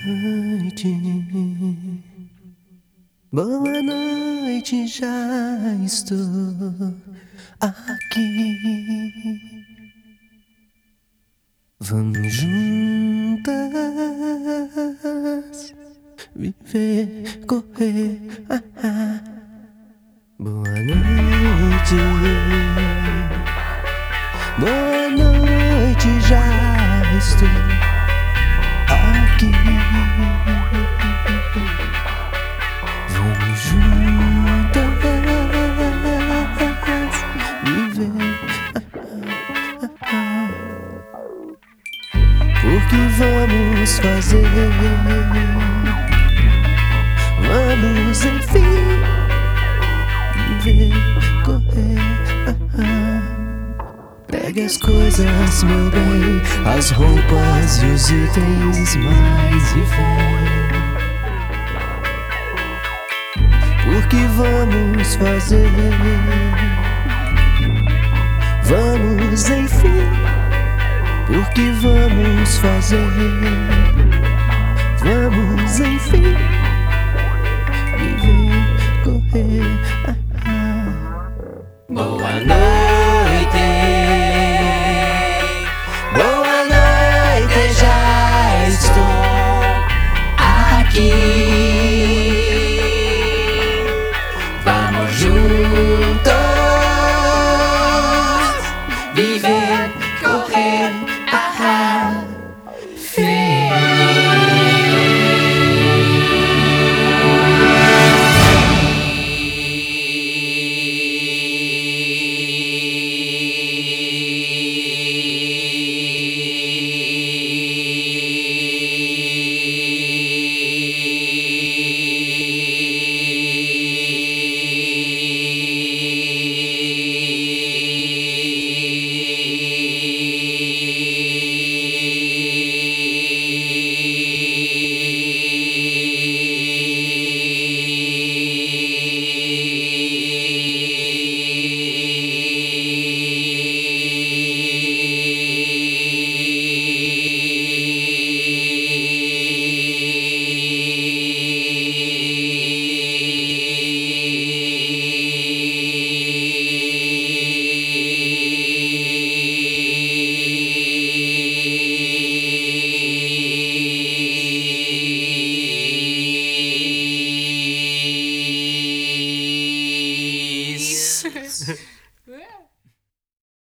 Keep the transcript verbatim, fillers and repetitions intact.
noite, boa noite, já estou aqui. Vamos juntas viver, correr. Ah, ah. Boa noite, boa noite, já estou aqui. Vamos juntas viver. Ah, ah, ah. O que vamos fazer? Vamos enfim viver, correr. Ah, ah. Pegue as coisas, meu bem, as roupas e os itens mais de fé. O que vamos fazer? Vamos enfim. O que vamos fazer?